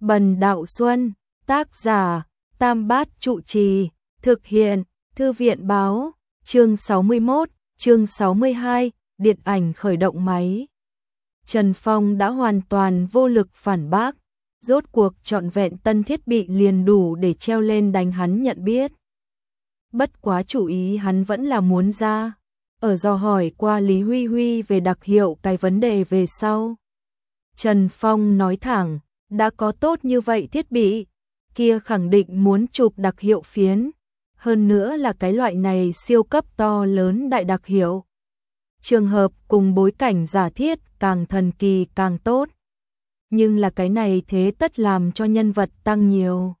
Bần Đạo Xuân, tác giả, Tam Bát Trụ Trì, thực hiện, Thư viện báo, chương 61, chương 62, điện ảnh khởi động máy. Trần Phong đã hoàn toàn vô lực phản bác, rốt cuộc trọn vẹn tân thiết bị liền đủ để treo lên đánh hắn nhận biết. Bất quá chủ ý hắn vẫn là muốn ra, ở dò hỏi qua Lý Huy Huy về đặc hiệu cái vấn đề về sau. Trần Phong nói thẳng, đã có tốt như vậy thiết bị, kia khẳng định muốn chụp đặc hiệu phiến, hơn nữa là cái loại này siêu cấp to lớn đại đặc hiệu. Trường hợp cùng bối cảnh giả thiết càng thần kỳ càng tốt. Nhưng là cái này thế tất làm cho nhân vật tăng nhiều.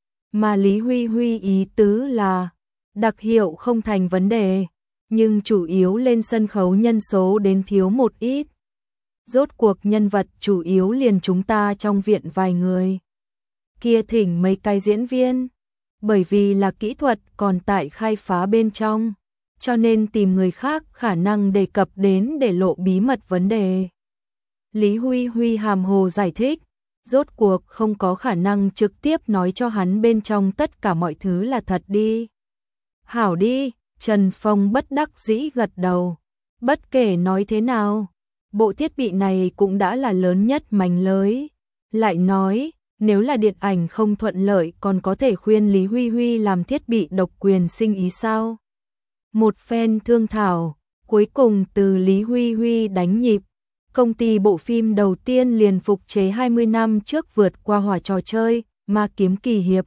Mà Lý Huy Huy ý tứ là, đặc hiệu không thành vấn đề, nhưng chủ yếu lên sân khấu nhân số đến thiếu một ít. Rốt cuộc nhân vật chủ yếu liền chúng ta trong viện vài người. Kia thỉnh mấy cái diễn viên, bởi vì là kỹ thuật còn tại khai phá bên trong, cho nên tìm người khác khả năng đề cập đến để lộ bí mật vấn đề. Lý Huy Huy hàm hồ giải thích, rốt cuộc không có khả năng trực tiếp nói cho hắn bên trong tất cả mọi thứ là thật đi. Hảo đi, Trần Phong bất đắc dĩ gật đầu. Bất kể nói thế nào, bộ thiết bị này cũng đã là lớn nhất mảnh lưới. Lại nói, nếu là điện ảnh không thuận lợi còn có thể khuyên Lý Huy Huy làm thiết bị độc quyền sinh ý sao? Một phen thương thảo, cuối cùng từ Lý Huy Huy đánh nhịp. Công ty bộ phim đầu tiên liền phục chế 20 năm trước vượt qua hỏa trò chơi, Ma Kiếm Kỳ Hiệp.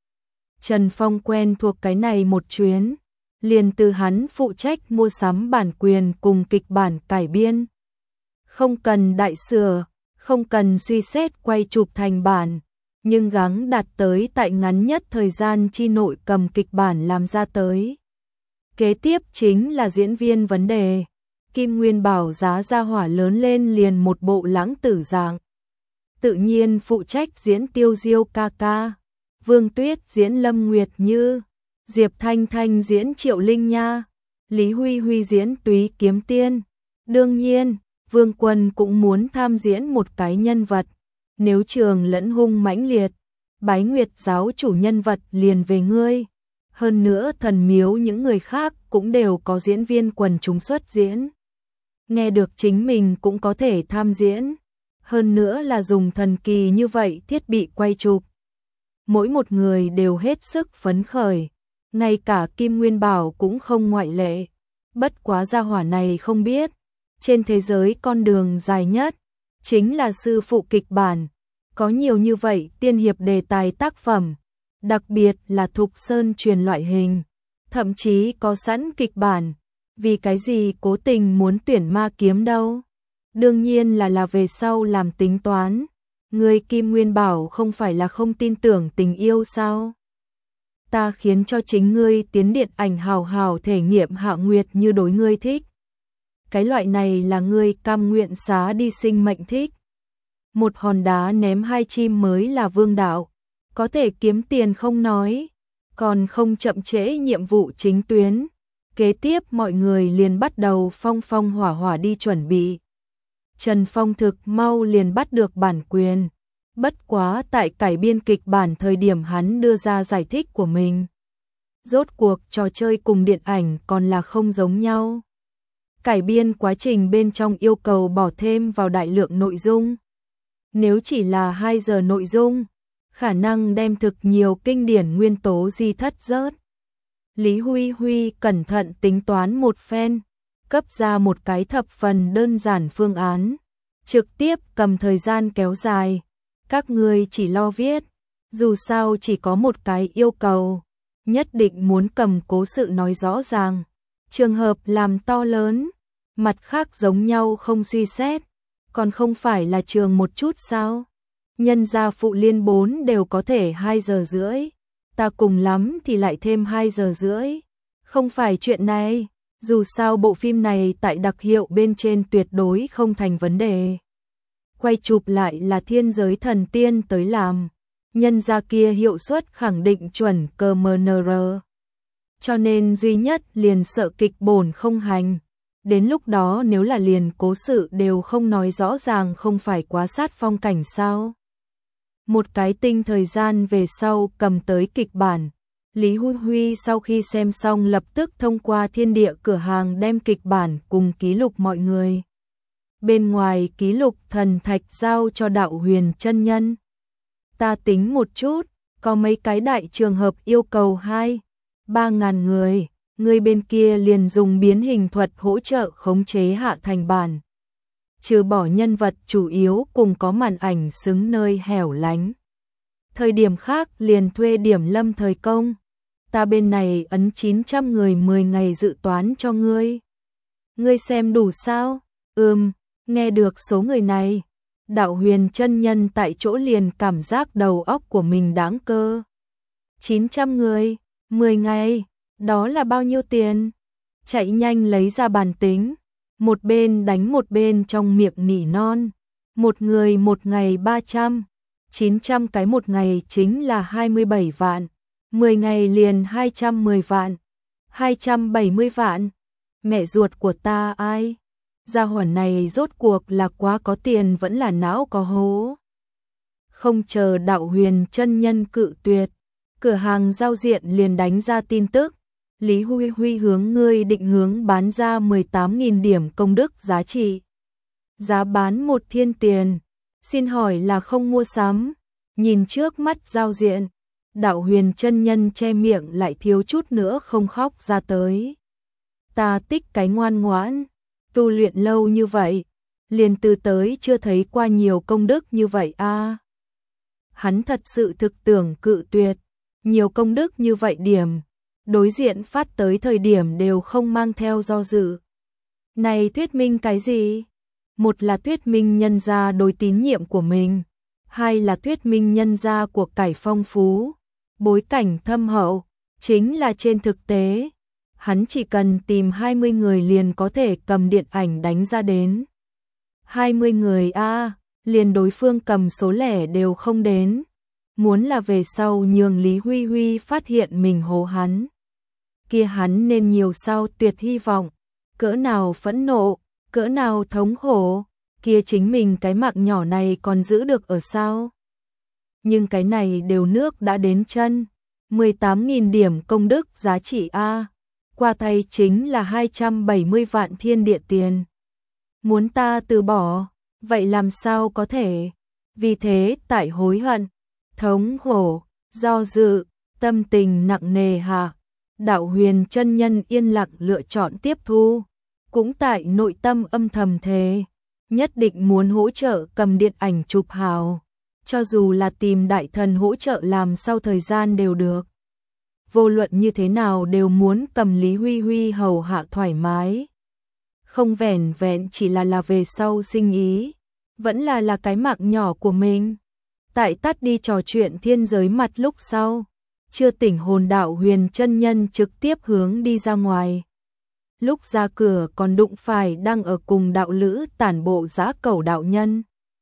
Trần Phong quen thuộc cái này một chuyến, liền từ hắn phụ trách mua sắm bản quyền cùng kịch bản cải biên. Không cần đại sửa, không cần suy xét quay chụp thành bản, nhưng gắng đạt tới tại ngắn nhất thời gian chi nội cầm kịch bản làm ra tới. Kế tiếp chính là diễn viên vấn đề. Kim Nguyên Bảo giá ra hỏa lớn lên liền một bộ lãng tử dạng. Tự nhiên phụ trách diễn Tiêu Diêu ca ca, Vương Tuyết diễn Lâm Nguyệt Như, Diệp Thanh Thanh diễn Triệu Linh Nha, Lý Huy Huy diễn Túy Kiếm Tiên. Đương nhiên, Vương Quân cũng muốn tham diễn một cái nhân vật. Nếu Trường lẫn hung mãnh liệt, Bái Nguyệt giáo chủ nhân vật liền về ngươi. Hơn nữa thần miếu những người khác cũng đều có diễn viên quần chúng xuất diễn. Nghe được chính mình cũng có thể tham diễn. Hơn nữa là dùng thần kỳ như vậy thiết bị quay chụp. Mỗi một người đều hết sức phấn khởi. Ngay cả Kim Nguyên Bảo cũng không ngoại lệ. Bất quá gia hỏa này không biết. Trên thế giới con đường dài nhất chính là sư phụ kịch bản. Có nhiều như vậy tiên hiệp đề tài tác phẩm. Đặc biệt là Thục Sơn truyền loại hình. Thậm chí có sẵn kịch bản. Vì cái gì cố tình muốn tuyển Ma Kiếm đâu? Đương nhiên là về sau làm tính toán. Người Kim Nguyên Bảo không phải là không tin tưởng tình yêu sao? Ta khiến cho chính ngươi tiến điện ảnh hào hào thể nghiệm Hạ Nguyệt như đối ngươi thích. Cái loại này là ngươi cam nguyện xá đi sinh mệnh thích. Một hòn đá ném hai chim mới là vương đạo. Có thể kiếm tiền không nói, còn không chậm trễ nhiệm vụ chính tuyến. Kế tiếp mọi người liền bắt đầu phong phong hỏa hỏa đi chuẩn bị. Trần Phong thực mau liền bắt được bản quyền. Bất quá tại cải biên kịch bản thời điểm hắn đưa ra giải thích của mình. Rốt cuộc trò chơi cùng điện ảnh còn là không giống nhau. Cải biên quá trình bên trong yêu cầu bỏ thêm vào đại lượng nội dung. Nếu chỉ là 2 giờ nội dung, khả năng đem thực nhiều kinh điển nguyên tố di thất rớt. Lý Huy Huy cẩn thận tính toán một phen, cấp ra một cái thập phần đơn giản phương án, trực tiếp cầm thời gian kéo dài. Các ngươi chỉ lo viết, dù sao chỉ có một cái yêu cầu, nhất định muốn cầm cố sự nói rõ ràng, trường hợp làm to lớn, mặt khác giống nhau không suy xét, còn không phải là trường một chút sao? Nhân gia Phụ Liên 4 đều có thể 2 giờ rưỡi. Ta cùng lắm thì lại thêm 2 giờ rưỡi. Không phải chuyện này, dù sao bộ phim này tại đặc hiệu bên trên tuyệt đối không thành vấn đề. Quay chụp lại là thiên giới thần tiên tới làm, nhân gia kia hiệu suất khẳng định chuẩn CMNR. Cho nên duy nhất liền sợ kịch bổn không hành. Đến lúc đó nếu là liền cố sự đều không nói rõ ràng không phải quá sát phong cảnh sao? Một cái tinh thời gian về sau cầm tới kịch bản. Lý Huy Huy sau khi xem xong lập tức thông qua thiên địa cửa hàng đem kịch bản cùng ký lục mọi người. Bên ngoài ký lục thần thạch giao cho Đạo Huyền chân nhân. Ta tính một chút, có mấy cái đại trường hợp yêu cầu 2-3 ngàn người bên kia liền dùng biến hình thuật hỗ trợ khống chế hạ thành bản. Trừ bỏ nhân vật chủ yếu cùng có màn ảnh xứng nơi hẻo lánh. Thời điểm khác liền thuê Điểm Lâm thời công. Ta bên này ấn 900 người 10 ngày dự toán cho ngươi. Ngươi xem đủ sao? Nghe được số người này. Đạo Huyền chân nhân tại chỗ liền cảm giác đầu óc của mình đáng cơ. 900 người, 10 ngày, đó là bao nhiêu tiền? Chạy nhanh lấy ra bàn tính. Một bên đánh một bên trong miệng nỉ non. Một người một ngày 300. 900 cái một ngày chính là 27 vạn. 10 ngày liền 210 vạn. 270 vạn. Mẹ ruột của ta ai? Gia hỏa này rốt cuộc là quá có tiền vẫn là não có hố. Không chờ Đạo Huyền chân nhân cự tuyệt. Cửa hàng giao diện liền đánh ra tin tức. Lý Huy Huy hướng ngươi định hướng bán ra 18.000 điểm công đức giá trị. Giá bán 1 thiên tiền. Xin hỏi là không mua sắm. Nhìn trước mắt giao diện. Đạo Huyền chân nhân che miệng lại thiếu chút nữa không khóc ra tới. Ta tích cái ngoan ngoãn. Tu luyện lâu như vậy. Liền từ tới chưa thấy qua nhiều công đức như vậy a. Hắn thật sự thực tưởng cự tuyệt. Nhiều công đức như vậy điểm. Đối diện phát tới thời điểm đều không mang theo do dự. Này thuyết minh cái gì? Một là thuyết minh nhân gia đối tín nhiệm của mình. Hai là thuyết minh nhân gia của cải phong phú. Bối cảnh thâm hậu. Chính là trên thực tế. Hắn chỉ cần tìm 20 người liền có thể cầm điện ảnh đánh ra đến. 20 người a, liền đối phương cầm số lẻ đều không đến. Muốn là về sau nhường Lý Huy Huy phát hiện mình hố hắn. Kia hắn nên nhiều sao tuyệt hy vọng. Cỡ nào phẫn nộ, cỡ nào thống khổ. Kia chính mình cái mạng nhỏ này còn giữ được ở sao? Nhưng cái này đều nước đã đến chân. 18.000 điểm công đức giá trị a. Qua tay chính là 270 vạn thiên địa tiền. Muốn ta từ bỏ, vậy làm sao có thể? Vì thế tại hối hận, thống khổ, do dự, tâm tình nặng nề hạ, Đạo Huyền chân nhân yên lặng lựa chọn tiếp thu. Cũng tại nội tâm âm thầm thề, nhất định muốn hỗ trợ cầm điện ảnh chụp hào. Cho dù là tìm đại thần hỗ trợ làm sau thời gian đều được. Vô luận như thế nào đều muốn cầm Lý Huy Huy hầu hạ thoải mái. Không vẻn vẹn chỉ là về sau sinh ý, vẫn là cái mạng nhỏ của mình. Tại tắt đi trò chuyện thiên giới mặt lúc sau, chưa tỉnh hồn Đạo Huyền chân nhân trực tiếp hướng đi ra ngoài. Lúc ra cửa còn đụng phải đang ở cùng đạo lữ tản bộ Dã Cẩu đạo nhân.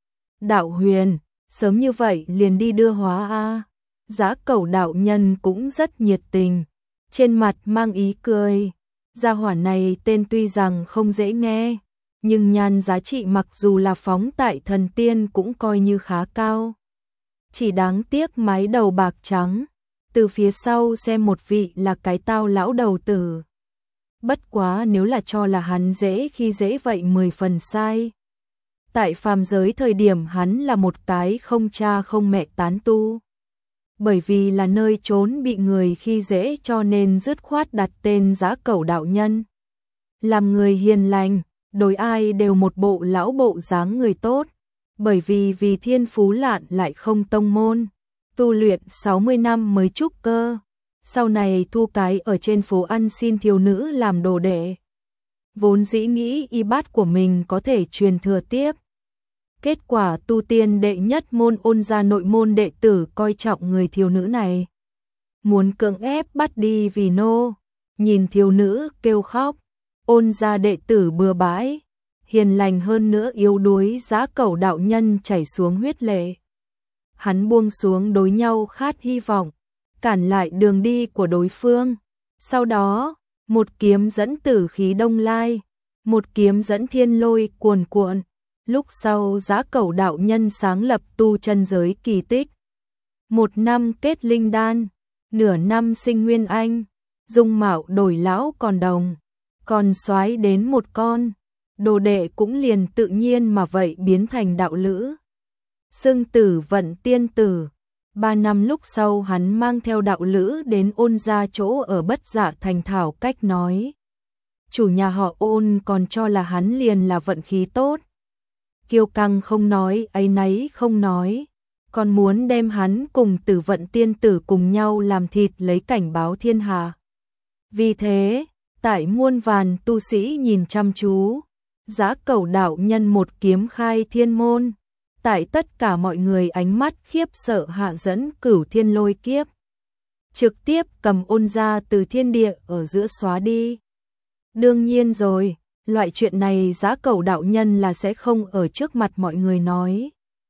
Đạo Huyền, sớm như vậy liền đi đưa hóa a. Dã Cẩu đạo nhân cũng rất nhiệt tình, trên mặt mang ý cười. Gia hỏa này tên tuy rằng không dễ nghe, nhưng nhan giá trị mặc dù là phóng tại thần tiên cũng coi như khá cao. Chỉ đáng tiếc mái đầu bạc trắng, từ phía sau xem một vị là cái tao lão đầu tử. Bất quá nếu là cho là hắn dễ khi dễ vậy 10 phần sai. Tại phàm giới thời điểm hắn là một cái không cha không mẹ tán tu. Bởi vì là nơi trốn bị người khi dễ cho nên dứt khoát đặt tên Dã Cẩu đạo nhân. Làm người hiền lành, đối ai đều một bộ lão bộ dáng người tốt. Bởi vì thiên phú lạn lại không tông môn. Tu luyện 60 năm mới trúc cơ. Sau này thu cái ở trên phố ăn xin thiếu nữ làm đồ đệ. Vốn dĩ nghĩ y bát của mình có thể truyền thừa tiếp. Kết quả tu tiên đệ nhất môn Ôn gia nội môn đệ tử coi trọng người thiếu nữ này. Muốn cưỡng ép bắt đi vì nô. Nhìn thiếu nữ kêu khóc. Ôn gia đệ tử bừa bãi. Hiền lành hơn nữa yếu đuối Dã Cẩu đạo nhân chảy xuống huyết lệ. Hắn buông xuống đối nhau khát hy vọng. Cản lại đường đi của đối phương. Sau đó, một kiếm dẫn tử khí đông lai. Một kiếm dẫn thiên lôi cuồn cuộn. Lúc sau Dã Cẩu đạo nhân sáng lập tu chân giới kỳ tích. 1 năm kết linh đan, nửa năm sinh nguyên anh, dung mạo đổi lão còn đồng, còn soái đến một con, đồ đệ cũng liền tự nhiên mà vậy biến thành đạo lữ. Xưng Tử Vận tiên tử. 3 năm lúc sau hắn mang theo đạo lữ đến Ôn gia chỗ ở Bất Dạ Thành thảo cách nói. Chủ nhà họ Ôn còn cho là hắn liền là vận khí tốt. Kiêu căng không nói, áy náy không nói, còn muốn đem hắn cùng Tử Vận tiên tử cùng nhau làm thịt lấy cảnh báo thiên hạ. Vì thế, tại muôn vàn tu sĩ nhìn chăm chú, Dã Cẩu đạo nhân một kiếm khai thiên môn, tại tất cả mọi người ánh mắt khiếp sợ hạ dẫn Cửu Thiên Lôi kiếp, trực tiếp cầm Ôn gia từ thiên địa ở giữa xóa đi. Đương nhiên rồi, loại chuyện này Dã Cẩu đạo nhân là sẽ không ở trước mặt mọi người nói.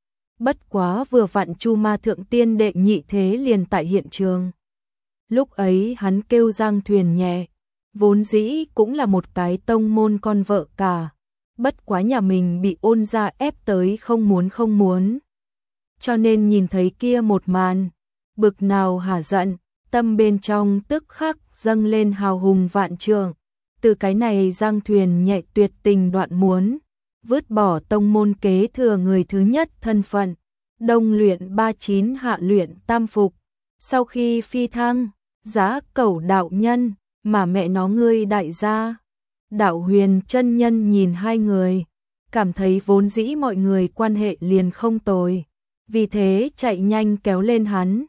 Bất quá vừa vặn Chu Ma Thượng Tiên đệ nhị thế liền tại hiện trường. Lúc ấy hắn kêu Giang Thuyền nhẹ, vốn dĩ cũng là một cái tông môn con vợ cả. Bất quá nhà mình bị Ôn gia ép tới không muốn. Cho nên nhìn thấy kia một màn, bực nào hả giận, tâm bên trong tức khắc dâng lên hào hùng vạn trượng. Từ cái này Giang Thuyền nhẹ tuyệt tình đoạn muốn, vứt bỏ tông môn kế thừa người thứ nhất thân phận, đông luyện 39 hạ luyện tam phục. Sau khi phi thăng, Dã Cẩu đạo nhân, mà mẹ nó ngươi đại gia. Đạo Huyền chân nhân nhìn hai người, cảm thấy vốn dĩ mọi người quan hệ liền không tồi, vì thế chạy nhanh kéo lên hắn.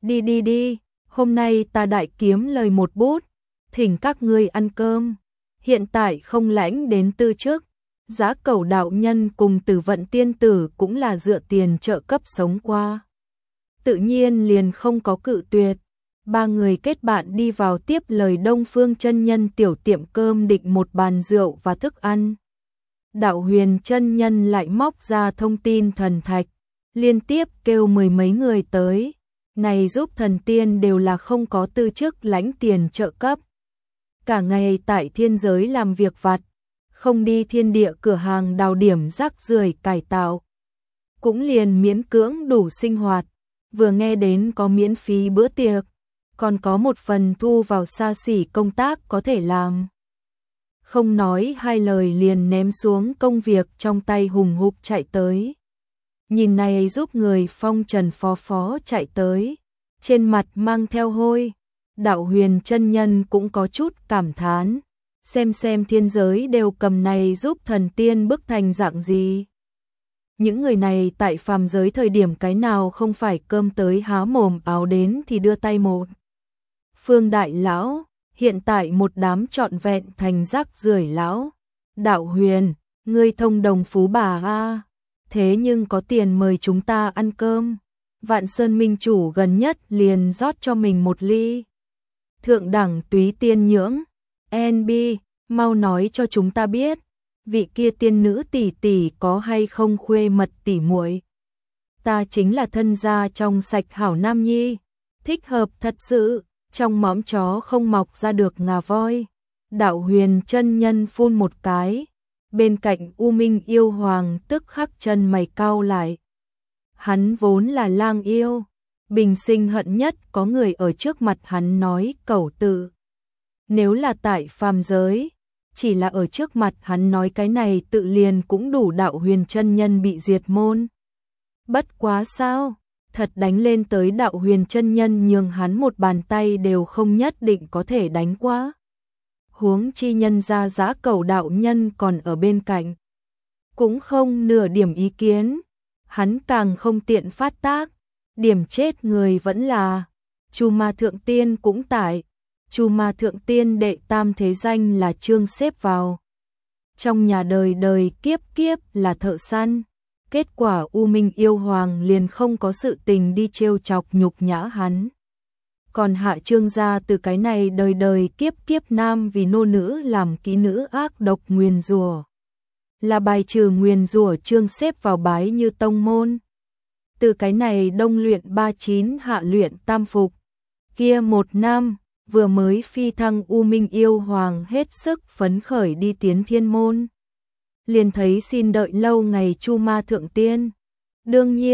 Đi, hôm nay ta đại kiếm lời một bút, thỉnh các ngươi ăn cơm. Hiện tại không lãnh đến tư chức, Dã Cẩu đạo nhân cùng Tử Vận tiên tử cũng là dựa tiền trợ cấp sống qua. Tự nhiên liền không có cự tuyệt. Ba người kết bạn đi vào tiếp lời Đông Phương chân nhân tiểu tiệm cơm định một bàn rượu và thức ăn. Đạo Huyền chân nhân lại móc ra thông tin thần thạch, liên tiếp kêu mười mấy người tới. Này giúp thần tiên đều là không có tư chức lãnh tiền trợ cấp. Cả ngày tại thiên giới làm việc vặt, không đi thiên địa cửa hàng đào điểm rác rưởi cải tạo. Cũng liền miễn cưỡng đủ sinh hoạt, vừa nghe đến có miễn phí bữa tiệc, còn có một phần thu vào xa xỉ công tác có thể làm. Không nói hai lời liền ném xuống công việc trong tay hùng hục chạy tới. Nhìn này giúp người phong trần phó chạy tới, trên mặt mang theo hôi. Đạo Huyền chân nhân cũng có chút cảm thán, xem thiên giới đều cầm này giúp thần tiên bức thành dạng gì. Những người này tại phàm giới thời điểm cái nào không phải cơm tới há mồm áo đến thì đưa tay một. Phương đại lão, hiện tại một đám trọn vẹn thành rác rưởi lão. Đạo Huyền, ngươi thông đồng phú bà a, thế nhưng có tiền mời chúng ta ăn cơm. Vạn Sơn minh chủ gần nhất liền rót cho mình một ly. Thượng đẳng túy tiên nhưỡng, NB, mau nói cho chúng ta biết, vị kia tiên nữ tỷ tỷ có hay không khuê mật tỷ muội. Ta chính là thân gia trong sạch hảo nam nhi, thích hợp thật sự, trong móm chó không mọc ra được ngà voi. Đạo Huyền chân nhân phun một cái, bên cạnh U Minh yêu hoàng tức khắc chân mày cau lại. Hắn vốn là lang yêu, bình sinh hận nhất có người ở trước mặt hắn nói cẩu tự. Nếu là tại phàm giới, chỉ là ở trước mặt hắn nói cái này tự liền cũng đủ Đạo Huyền chân nhân bị diệt môn. Bất quá sao, thật đánh lên tới Đạo Huyền chân nhân nhường hắn một bàn tay đều không nhất định có thể đánh qua. Huống chi nhân ra Dã Cẩu đạo nhân còn ở bên cạnh, cũng không nửa điểm ý kiến, hắn càng không tiện phát tác. Điểm chết người vẫn là Chu Ma Thượng Tiên cũng tại. Chu Ma Thượng Tiên đệ tam thế danh là Trương xếp vào. Trong nhà đời đời kiếp kiếp là thợ săn. Kết quả U Minh yêu hoàng liền không có sự tình đi trêu chọc nhục nhã hắn. Còn hạ Trương gia từ cái này đời đời kiếp kiếp nam vì nô nữ làm kỹ nữ ác độc nguyền rủa. Là bài trừ nguyền rủa Trương xếp vào bái như tông môn. Từ cái này đông luyện 39 hạ luyện tam phục. Kia một năm, vừa mới phi thăng U Minh yêu hoàng hết sức phấn khởi đi tiến thiên môn. Liền thấy xin đợi lâu ngày Chu Ma Thượng Tiên. Đương nhiên,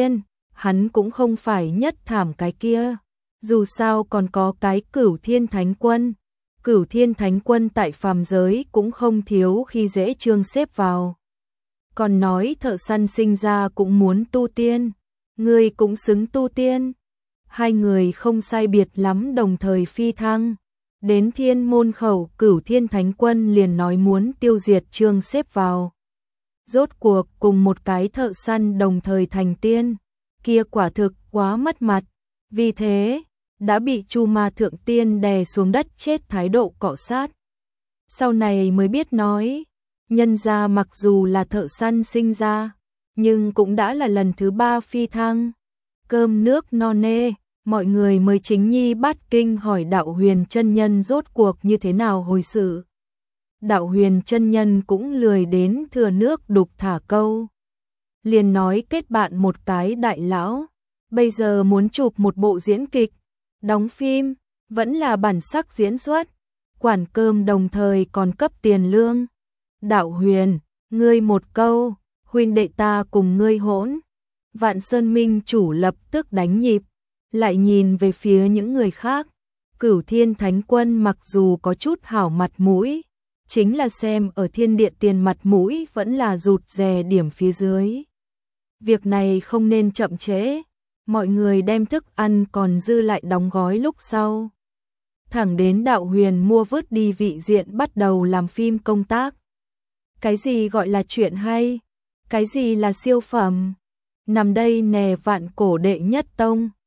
hắn cũng không phải nhất thảm cái kia. Dù sao còn có cái Cửu Thiên Thánh Quân. Cửu Thiên Thánh Quân tại phàm giới cũng không thiếu khi dễ Trương xếp vào. Còn nói thợ săn sinh ra cũng muốn tu tiên, ngươi cũng xứng tu tiên. Hai người không sai biệt lắm đồng thời phi thăng. Đến Thiên Môn Khẩu, Cửu Thiên Thánh Quân liền nói muốn tiêu diệt Trương xếp vào. Rốt cuộc cùng một cái thợ săn đồng thời thành tiên, kia quả thực quá mất mặt. Vì thế, đã bị Chu Ma Thượng Tiên đè xuống đất chết thái độ cọ sát. Sau này mới biết nói, nhân gia mặc dù là thợ săn sinh ra, nhưng cũng đã là lần thứ 3 phi thăng. Cơm nước no nê, mọi người mới chính nhi bát kinh hỏi Đạo Huyền chân nhân rốt cuộc như thế nào hồi sự. Đạo Huyền chân nhân cũng lười đến thừa nước đục thả câu. Liền nói kết bạn một cái đại lão, bây giờ muốn chụp một bộ diễn kịch, đóng phim, vẫn là bản sắc diễn xuất, quản cơm đồng thời còn cấp tiền lương. Đạo Huyền, ngươi một câu, huynh đệ ta cùng ngươi hỗn. Vạn Sơn Minh chủ lập tức đánh nhịp, lại nhìn về phía những người khác. Cửu Thiên Thánh Quân mặc dù có chút hảo mặt mũi, chính là xem ở thiên địa tiền mặt mũi vẫn là rụt rè điểm phía dưới. Việc này không nên chậm trễ, mọi người đem thức ăn còn dư lại đóng gói lúc sau. Thẳng đến Đạo Huyền mua vứt đi vị diện bắt đầu làm phim công tác. Cái gì gọi là chuyện hay? Cái gì là siêu phẩm? Nằm đây nè Vạn Cổ đệ nhất tông.